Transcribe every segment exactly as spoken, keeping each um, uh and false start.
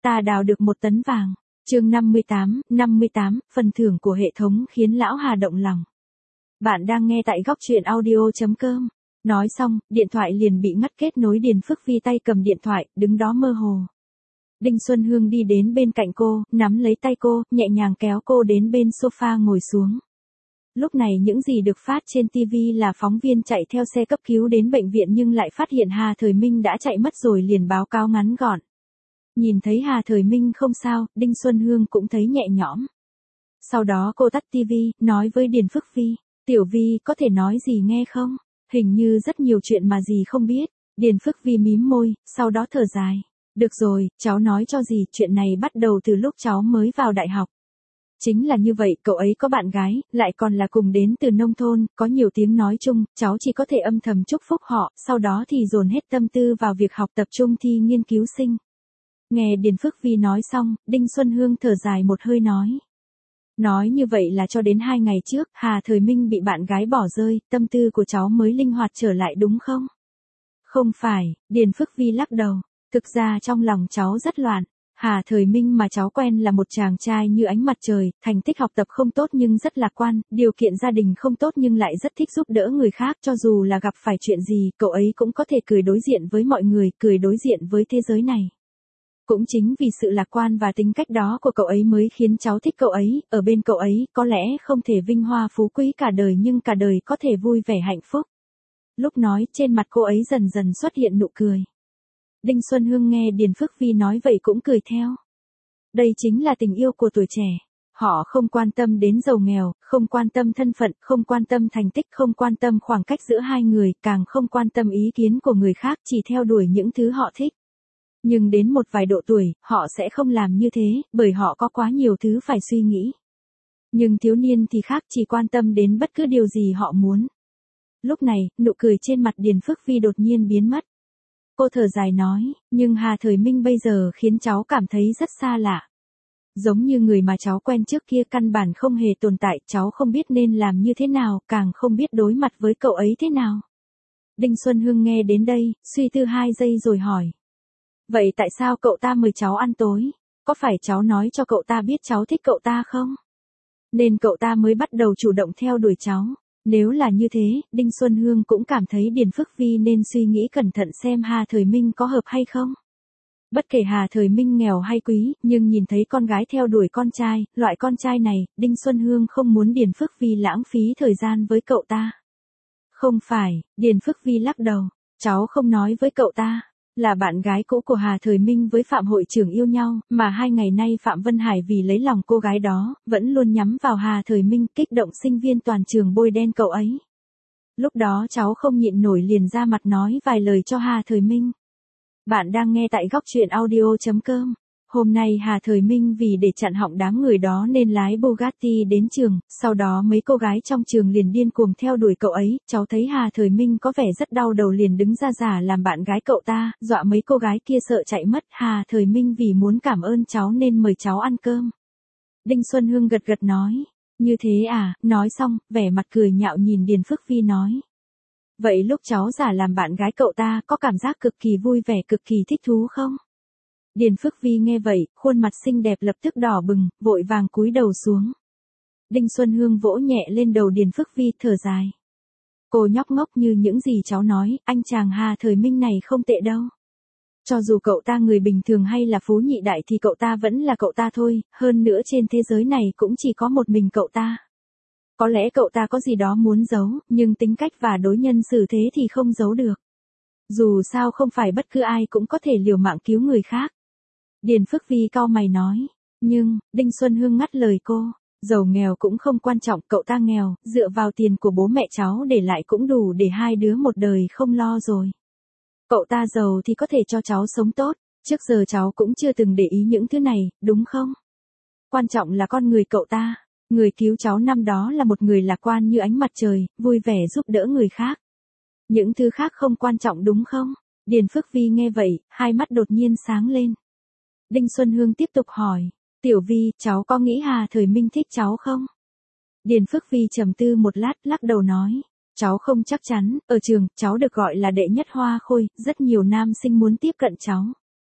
Ta đào được một tấn vàng. Chương năm mươi tám, năm mươi tám, phần thưởng của hệ thống khiến lão Hà động lòng. Bạn đang nghe tại góc truyện audio chấm com. Nói xong, điện thoại liền bị ngắt kết nối. Điền Phước Vi tay cầm điện thoại, đứng đó mơ hồ. Đinh Xuân Hương đi đến bên cạnh cô, nắm lấy tay cô, nhẹ nhàng kéo cô đến bên sofa ngồi xuống. Lúc này những gì được phát trên ti vi là phóng viên chạy theo xe cấp cứu đến bệnh viện nhưng lại phát hiện Hà Thời Minh đã chạy mất rồi, liền báo cáo ngắn gọn. Nhìn thấy Hà Thời Minh không sao, Đinh Xuân Hương cũng thấy nhẹ nhõm. Sau đó cô tắt ti vi, nói với Điền Phước Vi, Tiểu Vi có thể nói gì nghe không? Hình như rất nhiều chuyện mà dì không biết. Điền Phước Vi mím môi, sau đó thở dài. Được rồi, cháu nói cho dì, chuyện này bắt đầu từ lúc cháu mới vào đại học. Chính là như vậy, cậu ấy có bạn gái, lại còn là cùng đến từ nông thôn, có nhiều tiếng nói chung, cháu chỉ có thể âm thầm chúc phúc họ, sau đó thì dồn hết tâm tư vào việc học tập trung thi nghiên cứu sinh. Nghe Điền Phước Vi nói xong, Đinh Xuân Hương thở dài một hơi nói. Nói như vậy là cho đến hai ngày trước, Hà Thời Minh bị bạn gái bỏ rơi, tâm tư của cháu mới linh hoạt trở lại đúng không? Không phải, Điền Phước Vi lắc đầu, thực ra trong lòng cháu rất loạn. Hà Thời Minh mà cháu quen là một chàng trai như ánh mặt trời, thành tích học tập không tốt nhưng rất lạc quan, điều kiện gia đình không tốt nhưng lại rất thích giúp đỡ người khác, cho dù là gặp phải chuyện gì, cậu ấy cũng có thể cười đối diện với mọi người, cười đối diện với thế giới này. Cũng chính vì sự lạc quan và tính cách đó của cậu ấy mới khiến cháu thích cậu ấy, ở bên cậu ấy, có lẽ không thể vinh hoa phú quý cả đời nhưng cả đời có thể vui vẻ hạnh phúc. Lúc nói, trên mặt cô ấy dần dần xuất hiện nụ cười. Đinh Xuân Hương nghe Điền Phước Vi nói vậy cũng cười theo. Đây chính là tình yêu của tuổi trẻ. Họ không quan tâm đến giàu nghèo, không quan tâm thân phận, không quan tâm thành tích, không quan tâm khoảng cách giữa hai người, càng không quan tâm ý kiến của người khác, chỉ theo đuổi những thứ họ thích. Nhưng đến một vài độ tuổi, họ sẽ không làm như thế, bởi họ có quá nhiều thứ phải suy nghĩ. Nhưng thiếu niên thì khác, chỉ quan tâm đến bất cứ điều gì họ muốn. Lúc này, nụ cười trên mặt Điền Phước Vi đột nhiên biến mất. Cô thở dài nói, nhưng Hà Thời Minh bây giờ khiến cháu cảm thấy rất xa lạ. Giống như người mà cháu quen trước kia căn bản không hề tồn tại, cháu không biết nên làm như thế nào, càng không biết đối mặt với cậu ấy thế nào. Đinh Xuân Hương nghe đến đây, suy tư hai giây rồi hỏi. Vậy tại sao cậu ta mời cháu ăn tối? Có phải cháu nói cho cậu ta biết cháu thích cậu ta không? Nên cậu ta mới bắt đầu chủ động theo đuổi cháu. Nếu là như thế, Đinh Xuân Hương cũng cảm thấy Điền Phước Vi nên suy nghĩ cẩn thận xem Hà Thời Minh có hợp hay không. Bất kể Hà Thời Minh nghèo hay quý, nhưng nhìn thấy con gái theo đuổi con trai, loại con trai này, Đinh Xuân Hương không muốn Điền Phước Vi lãng phí thời gian với cậu ta. Không phải, Điền Phước Vi lắc đầu, cháu không nói với cậu ta. Là bạn gái cũ của Hà Thời Minh với Phạm hội trưởng yêu nhau, mà hai ngày nay Phạm Vân Hải vì lấy lòng cô gái đó, vẫn luôn nhắm vào Hà Thời Minh, kích động sinh viên toàn trường bôi đen cậu ấy. Lúc đó cháu không nhịn nổi liền ra mặt nói vài lời cho Hà Thời Minh. Bạn đang nghe tại góc truyện audio chấm com. Hôm nay Hà Thời Minh vì để chặn họng đám người đó nên lái Bugatti đến trường, sau đó mấy cô gái trong trường liền điên cuồng theo đuổi cậu ấy, cháu thấy Hà Thời Minh có vẻ rất đau đầu liền đứng ra giả làm bạn gái cậu ta, dọa mấy cô gái kia sợ chạy mất, Hà Thời Minh vì muốn cảm ơn cháu nên mời cháu ăn cơm. Đinh Xuân Hương gật gật nói, như thế à, nói xong, vẻ mặt cười nhạo nhìn Điền Phước Vi nói. Vậy lúc cháu giả làm bạn gái cậu ta có cảm giác cực kỳ vui vẻ cực kỳ thích thú không? Điền Phước Vi nghe vậy, khuôn mặt xinh đẹp lập tức đỏ bừng, vội vàng cúi đầu xuống. Đinh Xuân Hương vỗ nhẹ lên đầu Điền Phước Vi thở dài. Cô nhóc ngốc như những gì cháu nói, anh chàng Hà Thời Minh này không tệ đâu. Cho dù cậu ta người bình thường hay là phú nhị đại thì cậu ta vẫn là cậu ta thôi, hơn nữa trên thế giới này cũng chỉ có một mình cậu ta. Có lẽ cậu ta có gì đó muốn giấu, nhưng tính cách và đối nhân xử thế thì không giấu được. Dù sao không phải bất cứ ai cũng có thể liều mạng cứu người khác. Điền Phước Vi cau mày nói, nhưng, Đinh Xuân Hương ngắt lời cô, giàu nghèo cũng không quan trọng, cậu ta nghèo, dựa vào tiền của bố mẹ cháu để lại cũng đủ để hai đứa một đời không lo rồi. Cậu ta giàu thì có thể cho cháu sống tốt, trước giờ cháu cũng chưa từng để ý những thứ này, đúng không? Quan trọng là con người cậu ta, người cứu cháu năm đó là một người lạc quan như ánh mặt trời, vui vẻ giúp đỡ người khác. Những thứ khác không quan trọng đúng không? Điền Phước Vi nghe vậy, hai mắt đột nhiên sáng lên. Đinh Xuân Hương tiếp tục hỏi, Tiểu Vi, cháu có nghĩ Hà Thời Minh thích cháu không? Điền Phước Vi trầm tư một lát, lắc đầu nói, cháu không chắc chắn, ở trường, cháu được gọi là đệ nhất hoa khôi, rất nhiều nam sinh muốn tiếp cận cháu.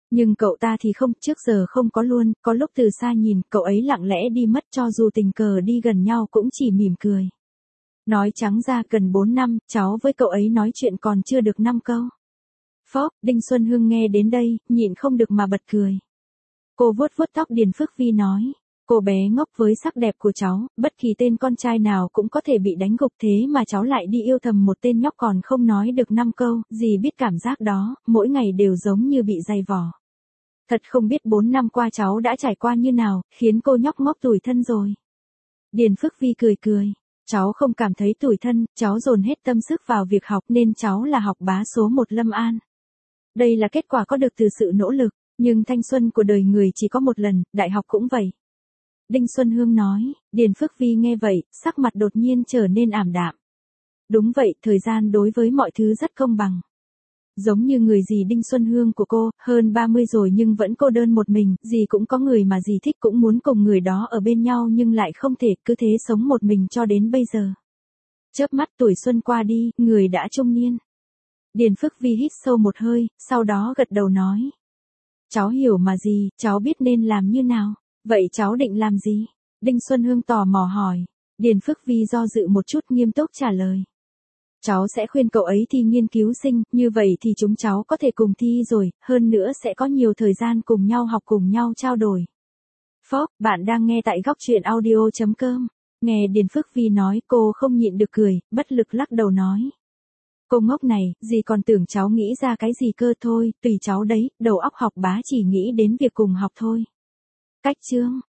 Nhưng cậu ta thì không, trước giờ không có luôn, có lúc từ xa nhìn, cậu ấy lặng lẽ đi mất cho dù tình cờ đi gần nhau cũng chỉ mỉm cười. Nói trắng ra gần bốn năm, cháu với cậu ấy nói chuyện còn chưa được năm câu. Phóp, Đinh Xuân Hương nghe đến đây, nhịn không được mà bật cười. Cô vuốt vuốt tóc Điền Phước Vi nói, cô bé ngốc với sắc đẹp của cháu, bất kỳ tên con trai nào cũng có thể bị đánh gục thế mà cháu lại đi yêu thầm một tên nhóc còn không nói được năm câu, dì biết cảm giác đó, mỗi ngày đều giống như bị dày vò. Thật không biết bốn năm qua cháu đã trải qua như nào, khiến cô nhóc ngốc tủi thân rồi. Điền Phước Vi cười cười, cháu không cảm thấy tủi thân, cháu dồn hết tâm sức vào việc học nên cháu là học bá số một Lâm An. Đây là kết quả có được từ sự nỗ lực, nhưng thanh xuân của đời người chỉ có một lần, đại học cũng vậy. Đinh Xuân Hương nói, Điền Phước Vi nghe vậy, sắc mặt đột nhiên trở nên ảm đạm. Đúng vậy, thời gian đối với mọi thứ rất công bằng. Giống như người dì Đinh Xuân Hương của cô, hơn ba mươi rồi nhưng vẫn cô đơn một mình, dì cũng có người mà dì thích cũng muốn cùng người đó ở bên nhau nhưng lại không thể, cứ thế sống một mình cho đến bây giờ. Chớp mắt tuổi xuân qua đi, người đã trung niên. Điền Phước Vi hít sâu một hơi, sau đó gật đầu nói. Cháu hiểu mà dì, cháu biết nên làm như nào. Vậy cháu định làm gì? Đinh Xuân Hương tò mò hỏi. Điền Phước Vi do dự một chút nghiêm túc trả lời. Cháu sẽ khuyên cậu ấy thi nghiên cứu sinh, như vậy thì chúng cháu có thể cùng thi rồi, hơn nữa sẽ có nhiều thời gian cùng nhau học cùng nhau trao đổi. Phóp, bạn đang nghe tại góc truyện audio chấm com. Nghe Điền Phước Vi nói cô không nhịn được cười, bất lực lắc đầu nói. Cô ngốc này, dì còn tưởng cháu nghĩ ra cái gì cơ thôi, tùy cháu đấy, đầu óc học bá chỉ nghĩ đến việc cùng học thôi. Cách chương.